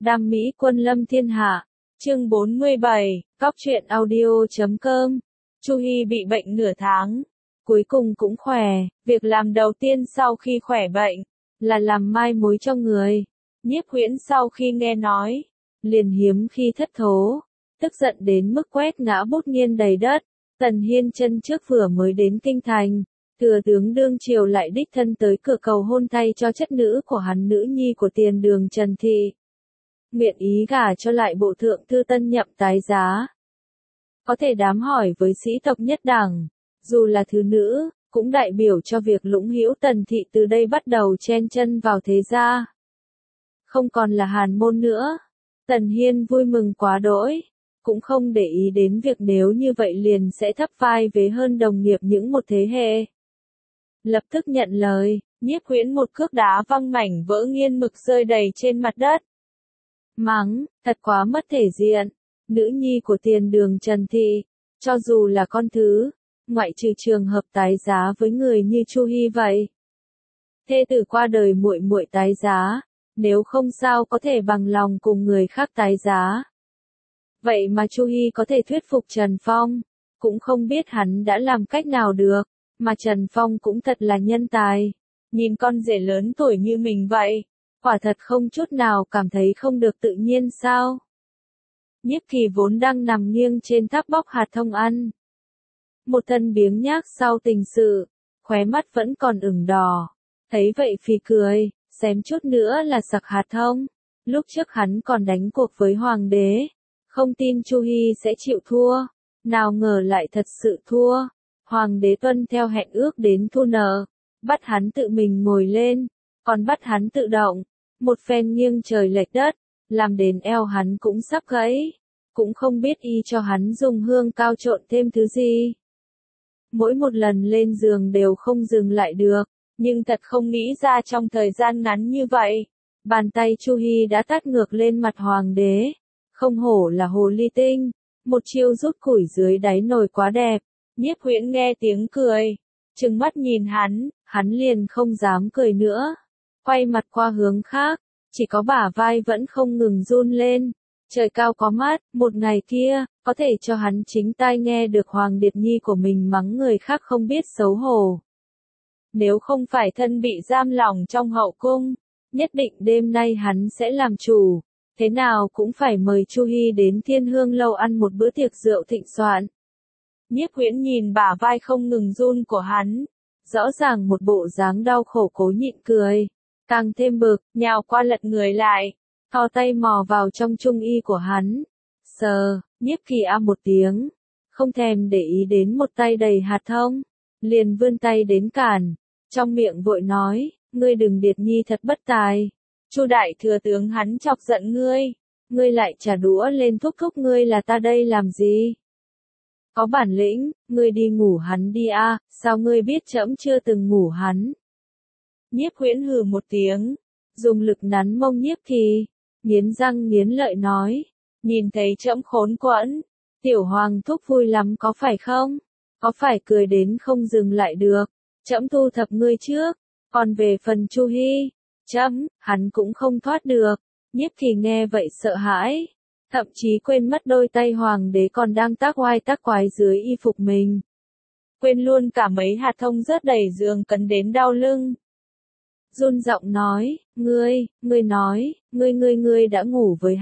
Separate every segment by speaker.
Speaker 1: Đam mỹ quân lâm thiên hạ. Chương 47, Cóc truyện audio.com. Chu Hi bị bệnh nửa tháng, cuối cùng cũng khỏe. Việc làm đầu tiên sau khi khỏe bệnh là làm mai mối cho người. Nhiếp Huyễn sau khi nghe nói, liền hiếm khi thất thố, tức giận đến mức quét ngã bút nghiên đầy đất. Tần Hiên chân trước vừa mới đến kinh thành, thừa tướng đương triều lại đích thân tới cửa cầu hôn thay cho chất nữ của hắn, nữ nhi của Tiền Đường Trần Thị, nguyện ý gả cho lại bộ thượng thư tân nhậm tái giá. Có thể đám hỏi với sĩ tộc nhất đẳng, dù là thứ nữ, cũng đại biểu cho việc Lũng Hữu Tần Thị từ đây bắt đầu chen chân vào thế gia, không còn là hàn môn nữa. Tần Hiên vui mừng quá đỗi, cũng không để ý đến việc nếu như vậy liền sẽ thấp vai vế hơn đồng nghiệp những một thế hệ. Lập tức nhận lời, Nhiếp Huyễn một cước đá văng mảnh vỡ nghiên mực rơi đầy trên mặt đất. Mắng, thật quá mất thể diện, nữ nhi của Tiền Đường Trần Thị, cho dù là con thứ, ngoại trừ trường hợp tái giá với người như Chu Hi vậy. Thê tử qua đời muội muội tái giá, nếu không sao có thể bằng lòng cùng người khác tái giá. Vậy mà Chu Hi có thể thuyết phục Trần Phong, cũng không biết hắn đã làm cách nào được, mà Trần Phong cũng thật là nhân tài. Nhìn con rể lớn tuổi như mình vậy, quả thật không chút nào cảm thấy không được tự nhiên sao. Nhiếp Kỳ vốn đang nằm nghiêng trên tháp bóc hạt thông ăn. Một thân biếng nhác sau tình sự, khóe mắt vẫn còn ửng đỏ. Thấy vậy phì cười, xém chút nữa là sặc hạt thông. Lúc trước hắn còn đánh cuộc với hoàng đế, không tin Chu Hi sẽ chịu thua. Nào ngờ lại thật sự thua. Hoàng đế tuân theo hẹn ước đến thu nợ, bắt hắn tự mình ngồi lên, còn bắt hắn tự động. Một phen nghiêng trời lệch đất, làm đến eo hắn cũng sắp gãy, cũng không biết y cho hắn dùng hương cao trộn thêm thứ gì. Mỗi một lần lên giường đều không dừng lại được, nhưng thật không nghĩ ra trong thời gian ngắn như vậy, bàn tay Chu Hi đã tát ngược lên mặt hoàng đế. Không hổ là hồ ly tinh, một chiêu rút củi dưới đáy nồi quá đẹp. Nhiếp Huyễn nghe tiếng cười, trừng mắt nhìn hắn liền không dám cười nữa. Quay mặt qua hướng khác, chỉ có bả vai vẫn không ngừng run lên. Trời cao có mắt, một ngày kia, có thể cho hắn chính tai nghe được Hoàng Điệp Nhi của mình mắng người khác không biết xấu hổ. Nếu không phải thân bị giam lỏng trong hậu cung, nhất định đêm nay hắn sẽ làm chủ, thế nào cũng phải mời Chu Hi đến Thiên Hương Lâu ăn một bữa tiệc rượu thịnh soạn. Nhiếp Huyễn nhìn bả vai không ngừng run của hắn, rõ ràng một bộ dáng đau khổ cố nhịn cười, càng thêm bực, nhào qua lật người lại, thò tay mò vào trong trung y của hắn. Sờ, Nhiếp Kỳ a một tiếng, không thèm để ý đến một tay đầy hạt thông, liền vươn tay đến cản, trong miệng vội nói, ngươi đừng Điệt Nhi thật bất tài. Chu đại thừa tướng hắn chọc giận ngươi lại trả đũa lên thúc thúc ngươi là ta đây làm gì? Có bản lĩnh, ngươi đi ngủ hắn đi a, sao ngươi biết trẫm chưa từng ngủ hắn? Nhiếp Huyễn hừ một tiếng, dùng lực nắn mông Nhiếp Kỳ, nghiến răng nghiến lợi nói, nhìn thấy trẫm khốn quẫn, tiểu hoàng thúc vui lắm có phải không? Có phải cười đến không dừng lại được, trẫm thu thập ngươi trước, còn về phần Chu Hi, hắn cũng không thoát được. Nhiếp Kỳ nghe vậy sợ hãi, thậm chí quên mất đôi tay hoàng đế còn đang tác oai tác quái dưới y phục mình. Quên luôn cả mấy hạt thông rớt đầy giường cấn đến đau lưng. Run giọng nói, ngươi nói, ngươi đã ngủ với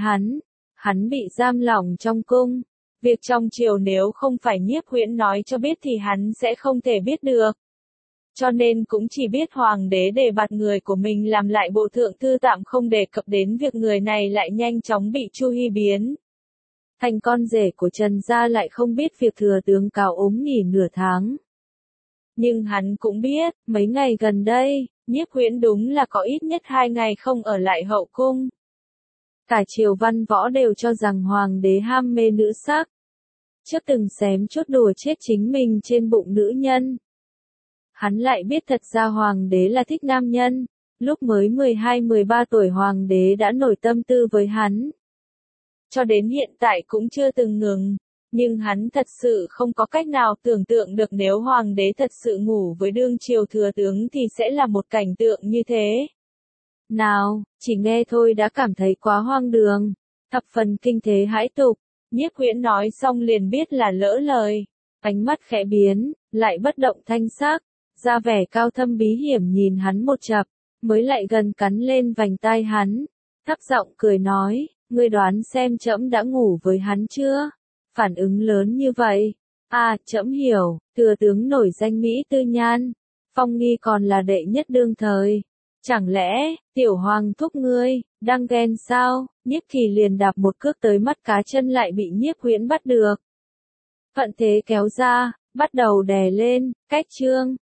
Speaker 1: hắn bị giam lỏng trong cung. Việc trong triều nếu không phải Nhiếp Huyễn nói cho biết thì hắn sẽ không thể biết được. Cho nên cũng chỉ biết hoàng đế đề bạt người của mình làm lại bộ thượng thư, tạm không đề cập đến việc người này lại nhanh chóng bị Chu Hi biến thành con rể của Trần gia, lại không biết việc thừa tướng Cao ốm nghỉ nửa tháng. Nhưng hắn cũng biết, mấy ngày gần đây, Nhiếp Huyễn đúng là có ít nhất 2 ngày không ở lại hậu cung. Cả triều văn võ đều cho rằng hoàng đế ham mê nữ sắc, chưa từng xém chút đùa chết chính mình trên bụng nữ nhân. Hắn lại biết thật ra hoàng đế là thích nam nhân, lúc mới 12-13 tuổi hoàng đế đã nổi tâm tư với hắn. Cho đến hiện tại cũng chưa từng ngừng, nhưng hắn thật sự không có cách nào tưởng tượng được nếu hoàng đế thật sự ngủ với đương triều thừa tướng thì sẽ là một cảnh tượng như thế. Nào, chỉ nghe thôi đã cảm thấy quá hoang đường, thập phần kinh thế hãi tục. Nhiếp Huyễn nói xong liền biết là lỡ lời, ánh mắt khẽ biến, lại bất động thanh sắc, ra vẻ cao thâm bí hiểm nhìn hắn một chập, mới lại gần cắn lên vành tai hắn, thấp giọng cười nói, ngươi đoán xem trẫm đã ngủ với hắn chưa? Phản ứng lớn như vậy. À, trẫm hiểu, thừa tướng nổi danh Mỹ Tư Nhan, phong nghi còn là đệ nhất đương thời. Chẳng lẽ, tiểu hoàng thúc ngươi, đang ghen sao? Nhiếp Kỳ liền đạp một cước tới mắt cá chân lại bị Nhiếp Huyễn bắt được. Thuận thế kéo ra, bắt đầu đè lên, cách chương.